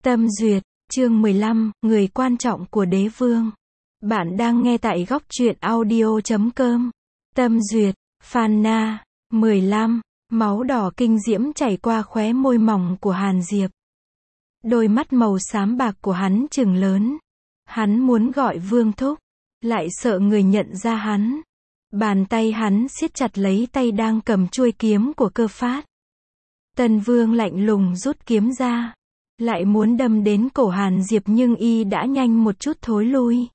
Tâm duyệt, chương 15, người quan trọng của đế vương. Bạn đang nghe tại góc truyện audio.com. Tâm duyệt, Phan Na, 15, máu đỏ kinh diễm chảy qua khóe môi mỏng của Hàn Diệp. Đôi mắt màu xám bạc của hắn trừng lớn. Hắn muốn gọi Vương thúc, lại sợ người nhận ra hắn. Bàn tay hắn siết chặt lấy tay đang cầm chuôi kiếm của Cơ Phát. Tân Vương lạnh lùng rút kiếm ra, lại muốn đâm đến cổ Hàn Diệp nhưng y đã nhanh một chút thối lui.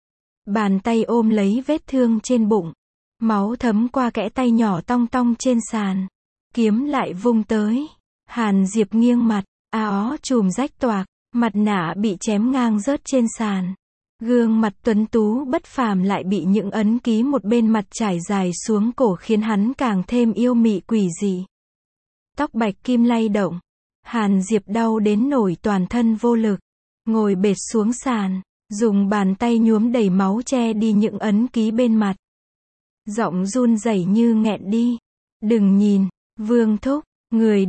Bàn tay ôm lấy vết thương trên bụng, máu thấm qua kẽ tay nhỏ tong tong trên sàn. Kiếm lại vung tới, Hàn Diệp nghiêng mặt, áo chùm rách toạc, mặt nạ bị chém ngang rớt trên sàn. Gương mặt tuấn tú bất phàm lại bị những ấn ký một bên mặt trải dài xuống cổ khiến hắn càng thêm yêu mị quỷ dị. Tóc bạch kim lay động. Hàn Diệp đau đến nổi toàn thân vô lực, ngồi bệt xuống sàn, dùng bàn tay nhuốm đầy máu che đi những ấn ký bên mặt. Giọng run rẩy như nghẹn đi. Đừng nhìn, Vương thúc, người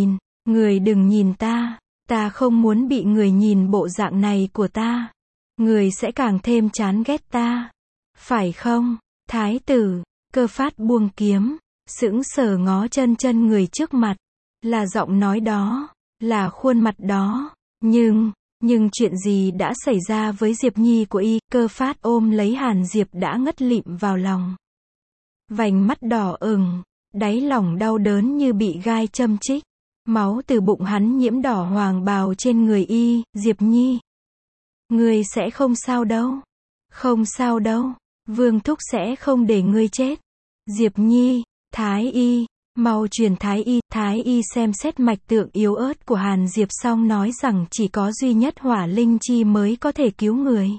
đừng nhìn ta không muốn bị người nhìn bộ dạng này của ta. Người sẽ càng thêm chán ghét ta. Phải không, thái tử? Cơ Phát buông kiếm, sững sờ ngó chân người trước mặt. Là giọng nói đó, là khuôn mặt đó. Nhưng chuyện gì đã xảy ra với Diệp Nhi của y? Cơ Phát ôm lấy Hàn Diệp đã ngất lịm vào lòng. Vành mắt đỏ ửng, đáy lòng đau đớn như bị gai châm chích. Máu từ bụng hắn nhiễm đỏ hoàng bào trên người y. Diệp Nhi, ngươi sẽ không sao đâu. Không sao đâu, Vương thúc sẽ không để ngươi chết. Diệp Nhi, thái y, mau truyền thái y. Thái y xem xét mạch tượng yếu ớt của Hàn Diệp xong nói rằng chỉ có duy nhất hỏa linh chi mới có thể cứu người.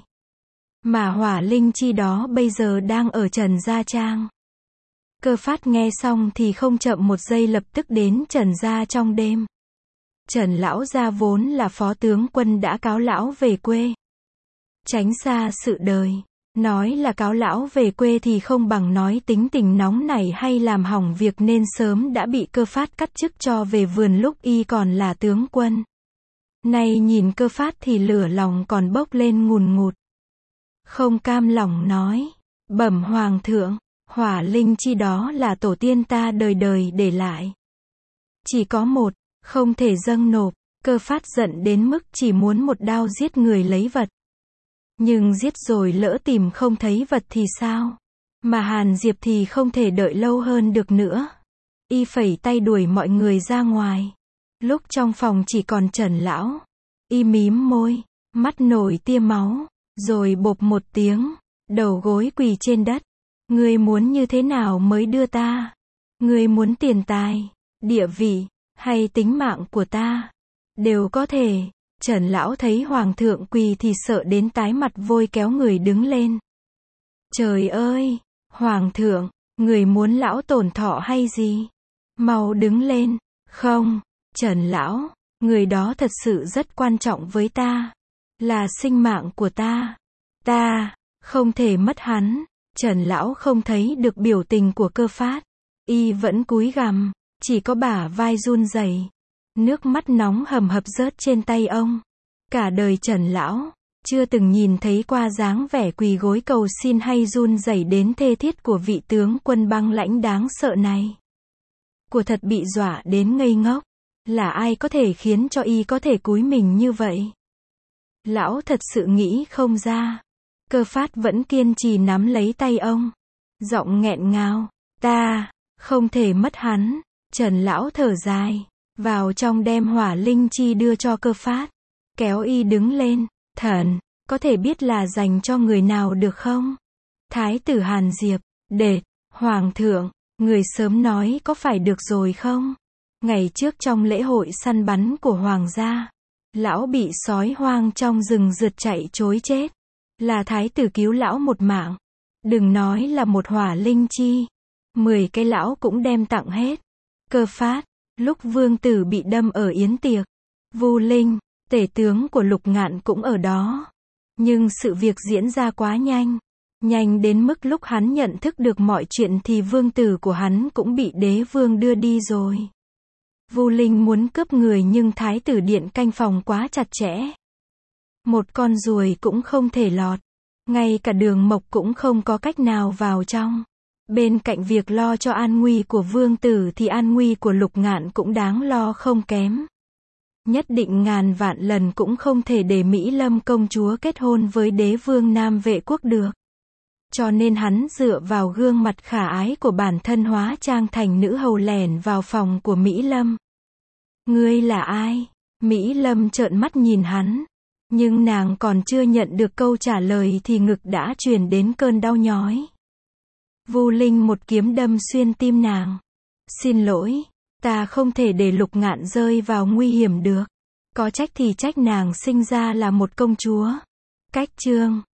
Mà hỏa linh chi đó bây giờ đang ở Trần Gia Trang. Cơ Phát nghe xong thì không chậm một giây lập tức đến Trần Gia trong đêm. Trần lão gia vốn là phó tướng quân đã cáo lão về quê. Tránh xa sự đời. Nói là cáo lão về quê thì không bằng nói tính tình nóng nảy hay làm hỏng việc nên sớm đã bị Cơ Phát cắt chức cho về vườn lúc y còn là tướng quân. Nay nhìn Cơ Phát thì lửa lòng còn bốc lên ngùn ngụt. Không cam lòng nói, bẩm hoàng thượng, hỏa linh chi đó là tổ tiên ta đời đời để lại. Chỉ có một, không thể dâng nộp. Cơ Phát giận đến mức chỉ muốn một đao giết người lấy vật. Nhưng giết rồi lỡ tìm không thấy vật thì sao? Mà Hàn Diệp thì không thể đợi lâu hơn được nữa. Y phẩy tay đuổi mọi người ra ngoài. Lúc trong phòng chỉ còn Trần lão. Y mím môi, mắt nổi tia máu, rồi bộp một tiếng, đầu gối quỳ trên đất. Ngươi muốn như thế nào mới đưa ta? Ngươi muốn tiền tài, địa vị, hay tính mạng của ta? Đều có thể. Trần lão thấy hoàng thượng quỳ thì sợ đến tái mặt vôi kéo người đứng lên. Trời ơi, hoàng thượng, người muốn lão tổn thọ hay gì? Mau đứng lên. Không, Trần lão, người đó thật sự rất quan trọng với ta. Là sinh mạng của ta. Ta không thể mất hắn. Trần lão không thấy được biểu tình của Cơ Phát. Y vẫn cúi gằm, chỉ có bả vai run rẩy. Nước mắt nóng hầm hập rớt trên tay ông. Cả đời Trần lão chưa từng nhìn thấy qua dáng vẻ quỳ gối cầu xin hay run rẩy đến thê thiết của vị tướng quân băng lãnh đáng sợ này. Của thật bị dọa đến ngây ngốc. Là ai có thể khiến cho y có thể cúi mình như vậy? Lão thật sự nghĩ không ra. Cơ Phát vẫn kiên trì nắm lấy tay ông. Giọng nghẹn ngào, ta không thể mất hắn. Trần lão thở dài, vào trong đem hỏa linh chi đưa cho Cơ Phát. Kéo y đứng lên. Thần, có thể biết là dành cho người nào được không? Thái tử Hàn Diệp. Đệt, hoàng thượng, người sớm nói có phải được rồi không? Ngày trước trong lễ hội săn bắn của hoàng gia, lão bị sói hoang trong rừng rượt chạy trối chết. Là thái tử cứu lão một mạng. Đừng nói là một hỏa linh chi, 10 cái lão cũng đem tặng hết. Cơ Phát, lúc vương tử bị đâm ở yến tiệc, Vu Linh, tể tướng của Lục Ngạn cũng ở đó. Nhưng sự việc diễn ra quá nhanh. Nhanh đến mức lúc hắn nhận thức được mọi chuyện thì vương tử của hắn cũng bị đế vương đưa đi rồi. Vu Linh muốn cướp người nhưng thái tử điện canh phòng quá chặt chẽ. Một con ruồi cũng không thể lọt. Ngay cả Đường Mộc cũng không có cách nào vào trong. Bên cạnh việc lo cho an nguy của vương tử thì an nguy của Lục Ngạn cũng đáng lo không kém. Nhất định ngàn vạn lần cũng không thể để Mỹ Lâm công chúa kết hôn với đế vương Nam Vệ quốc được. Cho nên hắn dựa vào gương mặt khả ái của bản thân hóa trang thành nữ hầu lẻn vào phòng của Mỹ Lâm. Ngươi là ai? Mỹ Lâm trợn mắt nhìn hắn. Nhưng nàng còn chưa nhận được câu trả lời thì ngực đã truyền đến cơn đau nhói. Vu Linh một kiếm đâm xuyên tim nàng. Xin lỗi, ta không thể để Lục Ngạn rơi vào nguy hiểm được. Có trách thì trách nàng sinh ra là một công chúa. Cách chương